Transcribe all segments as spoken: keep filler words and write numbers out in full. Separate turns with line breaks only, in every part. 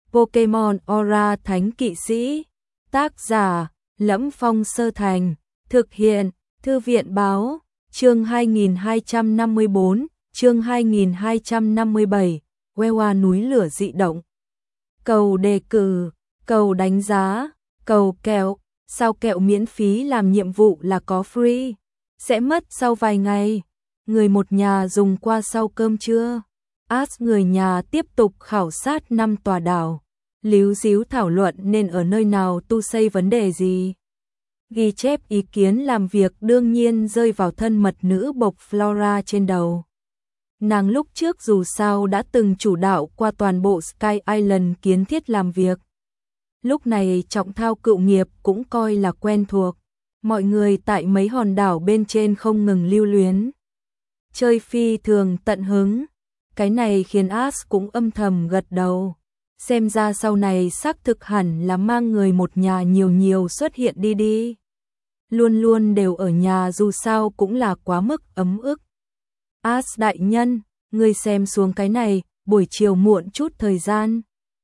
Pokemon Aura Thánh Kỵ Sĩ. Tác giả: Lẫm Phong Sơ Thành. Thực hiện: Thư viện báo. Chương hai nghìn hai trăm năm mươi bốn, chương hai nghìn hai trăm năm mươi bảy, Wewa núi lửa dị động. Cầu đề cử, cầu đánh giá, cầu kẹo, sao kẹo miễn phí làm nhiệm vụ là có free, sẽ mất sau vài ngày. Người một nhà dùng qua sau cơm trưa. Ash người nhà tiếp tục khảo sát năm tòa đảo, líu díu thảo luận nên ở nơi nào tu xây vấn đề gì. Ghi chép ý kiến làm việc đương nhiên rơi vào thân mật nữ bộc Flora trên đầu. Nàng lúc trước dù sao đã từng chủ đạo qua toàn bộ Sky Island kiến thiết làm việc. Lúc này trọng thao cựu nghiệp cũng coi là quen thuộc. Mọi người tại mấy hòn đảo bên trên không ngừng lưu luyến. Chơi phi thường tận hứng. Cái này khiến Ash cũng âm thầm gật đầu. Xem ra sau này xác thực hẳn là mang người một nhà nhiều nhiều xuất hiện đi đi. Luôn luôn đều ở nhà dù sao cũng là quá mức ấm ức. Ash đại nhân, ngươi xem xuống cái này, buổi chiều muộn chút thời gian.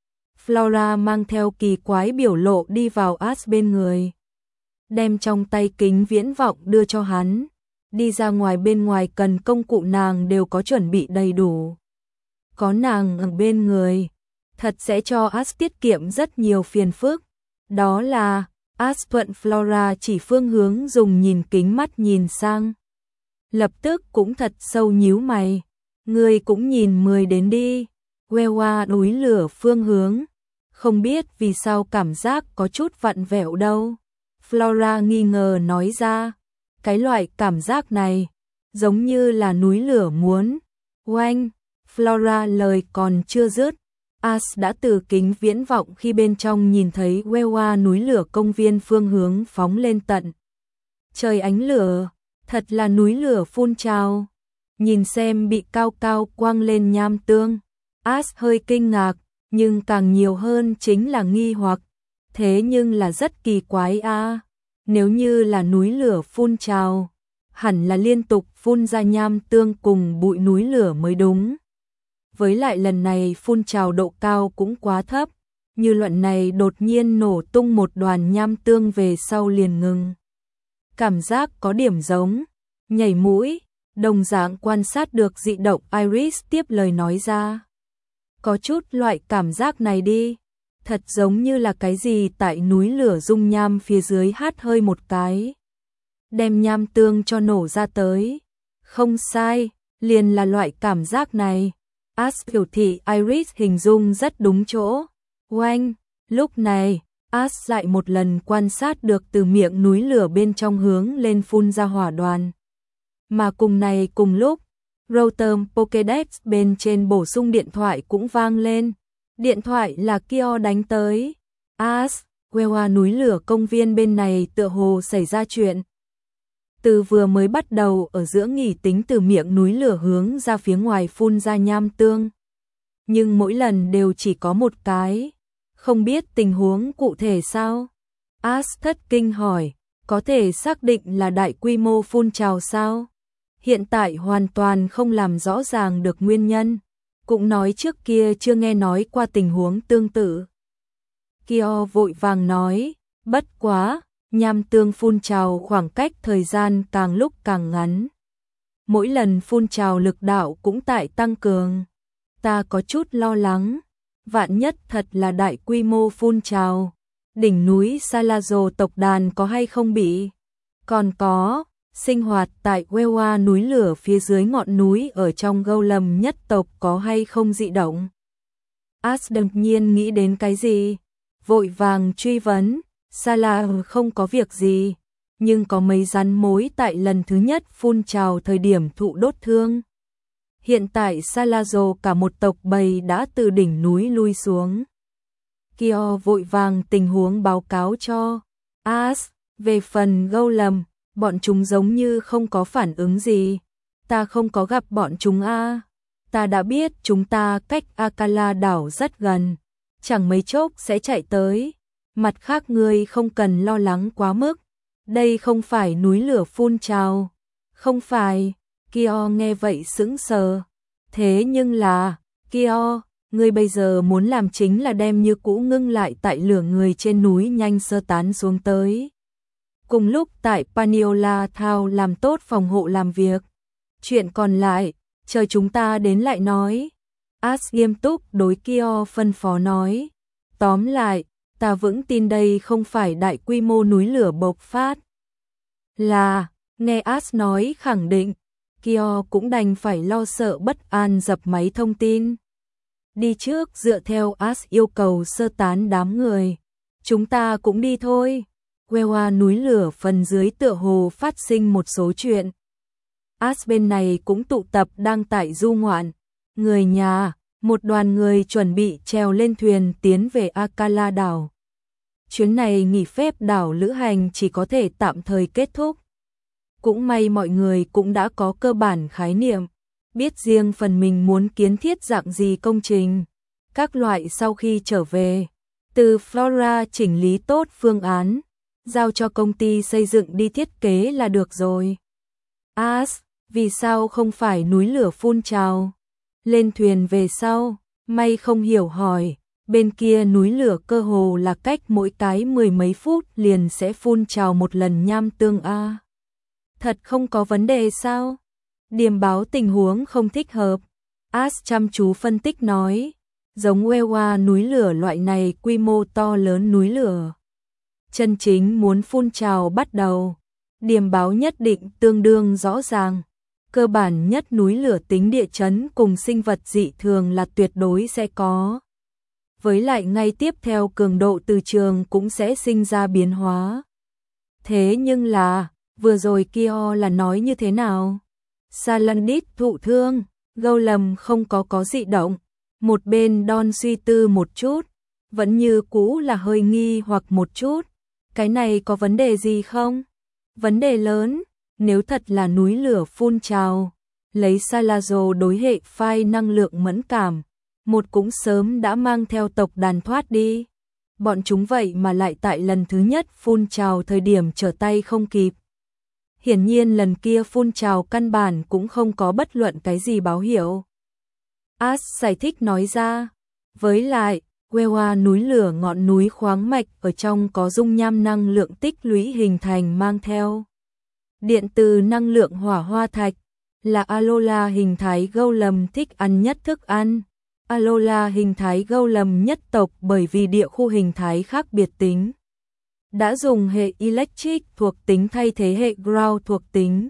Flora mang theo kỳ quái biểu lộ đi vào Ash bên người. Đem trong tay kính viễn vọng đưa cho hắn. Đi ra ngoài bên ngoài cần công cụ nàng đều có chuẩn bị đầy đủ. Có nàng ở bên người, thật sẽ cho Ash tiết kiệm rất nhiều phiền phức. Đó là, Ash thuận Flora chỉ phương hướng dùng nhìn kính mắt nhìn sang. Lập tức cũng thật sâu nhíu mày. Người cũng nhìn mười đến đi. Wewa núi lửa phương hướng. Không biết vì sao cảm giác có chút vặn vẹo đâu. Flora nghi ngờ nói ra. Cái loại cảm giác này, giống như là núi lửa muốn. Oanh, Flora lời còn chưa dứt. Ash đã từ kính viễn vọng khi bên trong nhìn thấy Wewa núi lửa công viên phương hướng phóng lên tận. Trời ánh lửa, thật là núi lửa phun trào. Nhìn xem bị cao cao quang lên nham tương. Ash hơi kinh ngạc, nhưng càng nhiều hơn chính là nghi hoặc. Thế nhưng là rất kỳ quái a. À. Nếu như là núi lửa phun trào, hẳn là liên tục phun ra nham tương cùng bụi núi lửa mới đúng. Với lại lần này phun trào độ cao cũng quá thấp, như luận này đột nhiên nổ tung một đoàn nham tương về sau liền ngừng. Cảm giác có điểm giống, nhảy mũi, đồng dạng quan sát được dị động. Iris tiếp lời nói ra. Có chút loại cảm giác này đi, thật giống như là cái gì tại núi lửa dung nham phía dưới hát hơi một cái. Đem nham tương cho nổ ra tới. Không sai, liền là loại cảm giác này. Ash biểu thị Iris hình dung rất đúng chỗ. Oanh, lúc này, Ash lại một lần quan sát được từ miệng núi lửa bên trong hướng lên phun ra hỏa đoàn. Mà cùng này cùng lúc, router Pokédex bên trên bổ sung điện thoại cũng vang lên. Điện thoại là Kyo đánh tới. Ash, Wewa núi lửa công viên bên này tựa hồ xảy ra chuyện. Từ vừa mới bắt đầu ở giữa nghỉ tính từ miệng núi lửa hướng ra phía ngoài phun ra nham tương. Nhưng mỗi lần đều chỉ có một cái. Không biết tình huống cụ thể sao? Ash thất kinh hỏi, có thể xác định là đại quy mô phun trào sao? Hiện tại hoàn toàn không làm rõ ràng được nguyên nhân. Cũng nói trước kia chưa nghe nói qua tình huống tương tự. Kyo vội vàng nói, bất quá, nham tương phun trào khoảng cách thời gian càng lúc càng ngắn. Mỗi lần phun trào lực đạo cũng tại tăng cường. Ta có chút lo lắng, vạn nhất thật là đại quy mô phun trào. Đỉnh núi Salazo tộc đàn có hay không bị? Còn có, sinh hoạt tại Wewa núi lửa phía dưới ngọn núi ở trong Golem nhất tộc có hay không dị động? Ash đột nhiên nghĩ đến cái gì? Vội vàng truy vấn. Sala không có việc gì, nhưng có mấy rắn mối tại lần thứ nhất phun trào thời điểm thụ đốt thương. Hiện tại Salazo cả một tộc bầy đã từ đỉnh núi lui xuống. Kyo vội vàng tình huống báo cáo cho Ash. Về phần Golem, bọn chúng giống như không có phản ứng gì. Ta không có gặp bọn chúng a. Ta đã biết chúng ta cách Akala đảo rất gần, chẳng mấy chốc sẽ chạy tới. Mặt khác ngươi không cần lo lắng quá mức. Đây không phải núi lửa phun trào. Không phải. Kyo nghe vậy sững sờ. Thế nhưng là, Kyo, Ngươi bây giờ muốn làm chính là đem như cũ ngưng lại tại lửa người trên núi nhanh sơ tán xuống tới. Cùng lúc tại Paniola Thao làm tốt phòng hộ làm việc. Chuyện còn lại, chờ chúng ta đến lại nói. As nghiêm túc đối Kyo phân phó nói. Tóm lại, ta vững tin đây không phải đại quy mô núi lửa bộc phát. Là, nghe As nói khẳng định, Kyo cũng đành phải lo sợ bất an dập máy thông tin. Đi trước dựa theo As yêu cầu sơ tán đám người. Chúng ta cũng đi thôi. Wewa núi lửa phần dưới tựa hồ phát sinh một số chuyện. As bên này cũng tụ tập đang tại du ngoạn. Người nhà, một đoàn người chuẩn bị trèo lên thuyền tiến về Akala đảo. Chuyến này nghỉ phép đảo lữ hành chỉ có thể tạm thời kết thúc. Cũng may mọi người cũng đã có cơ bản khái niệm, biết riêng phần mình muốn kiến thiết dạng gì công trình. Các loại sau khi trở về, từ Flora chỉnh lý tốt phương án, giao cho công ty xây dựng đi thiết kế là được rồi. As, vì sao không phải núi lửa phun trào? Lên thuyền về sau, May không hiểu hỏi, bên kia núi lửa cơ hồ là cách mỗi cái mười mấy phút liền sẽ phun trào một lần nham tương a. Thật không có vấn đề sao? Điềm báo tình huống không thích hợp. As chăm chú phân tích nói, giống Wewa núi lửa loại này quy mô to lớn núi lửa. Chân chính muốn phun trào bắt đầu, điềm báo nhất định tương đương rõ ràng. Cơ bản nhất núi lửa tính địa chấn cùng sinh vật dị thường là tuyệt đối sẽ có. Với lại ngay tiếp theo cường độ từ trường cũng sẽ sinh ra biến hóa. Thế nhưng là, vừa rồi Kyo là nói như thế nào? Salandit thụ thương, Golem không có có dị động. Một bên Don suy tư một chút, vẫn như cũ là hơi nghi hoặc một chút. Cái này có vấn đề gì không? Vấn đề lớn, nếu thật là núi lửa phun trào, lấy Salazzo đối hệ phai năng lượng mẫn cảm, một cũng sớm đã mang theo tộc đàn thoát đi. Bọn chúng vậy mà lại tại lần thứ nhất phun trào thời điểm trở tay không kịp. Hiển nhiên lần kia phun trào căn bản cũng không có bất luận cái gì báo hiệu. As giải thích nói ra, với lại, Wewa núi lửa ngọn núi khoáng mạch ở trong có dung nham năng lượng tích lũy hình thành mang theo. Điện từ năng lượng hỏa hoa thạch, là Alola hình thái Golem thích ăn nhất thức ăn. Alola hình thái Golem nhất tộc bởi vì địa khu hình thái khác biệt tính. Đã dùng hệ Electric thuộc tính thay thế hệ Ground thuộc tính.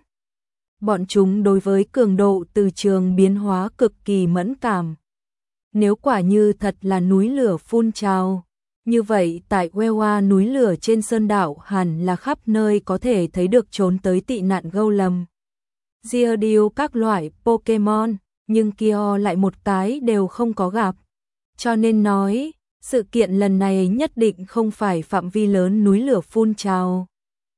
Bọn chúng đối với cường độ từ trường biến hóa cực kỳ mẫn cảm. Nếu quả như thật là núi lửa phun trào, như vậy tại Wewa núi lửa trên sơn đảo hẳn là khắp nơi có thể thấy được trốn tới tị nạn Golem. Geodude các loại Pokemon, nhưng Kyo lại một cái đều không có gặp. Cho nên nói, sự kiện lần này nhất định không phải phạm vi lớn núi lửa phun trào.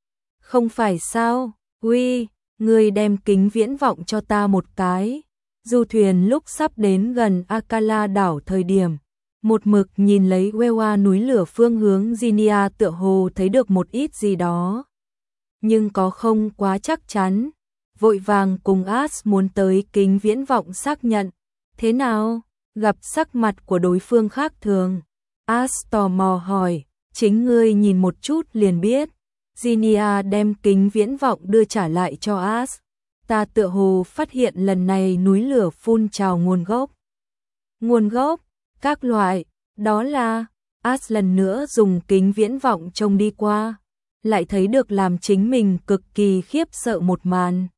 Không phải sao? Uy, người đem kính viễn vọng cho ta một cái. Du thuyền lúc sắp đến gần Akala đảo thời điểm, một mực nhìn lấy Wewa núi lửa phương hướng Zinia tựa hồ thấy được một ít gì đó. Nhưng có không quá chắc chắn, vội vàng cùng As muốn tới kính viễn vọng xác nhận. Thế nào? Gặp sắc mặt của đối phương khác thường. As tò mò hỏi, chính ngươi nhìn một chút liền biết. Zinia đem kính viễn vọng đưa trả lại cho As. Ta tựa hồ phát hiện lần này núi lửa phun trào nguồn gốc. Nguồn gốc, các loại, đó là, As lần nữa dùng kính viễn vọng trông đi qua, lại thấy được làm chính mình cực kỳ khiếp sợ một màn.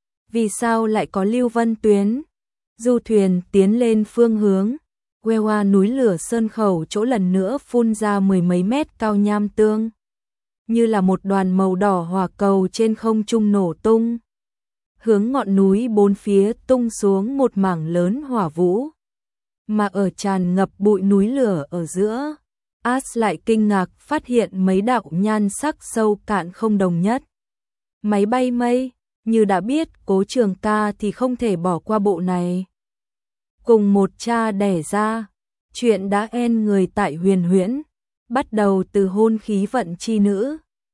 Vì sao lại có lưu vân tuyến? Du thuyền tiến lên phương hướng, Wewa núi lửa sơn khẩu chỗ lần nữa phun ra mười mấy mét cao nham tương. Như là một đoàn màu đỏ hỏa cầu trên không trung nổ tung. Hướng ngọn núi bốn phía tung xuống một mảng lớn hỏa vũ. Mà ở tràn ngập bụi núi lửa ở giữa, As lại kinh ngạc phát hiện mấy đạo nhan sắc sâu cạn không đồng nhất. Máy bay mây, như đã biết Cố Trường Ca thì không thể bỏ qua bộ này. Cùng một cha đẻ ra, chuyện đã en người tại huyền huyễn, bắt đầu từ hôn khí vận chi nữ.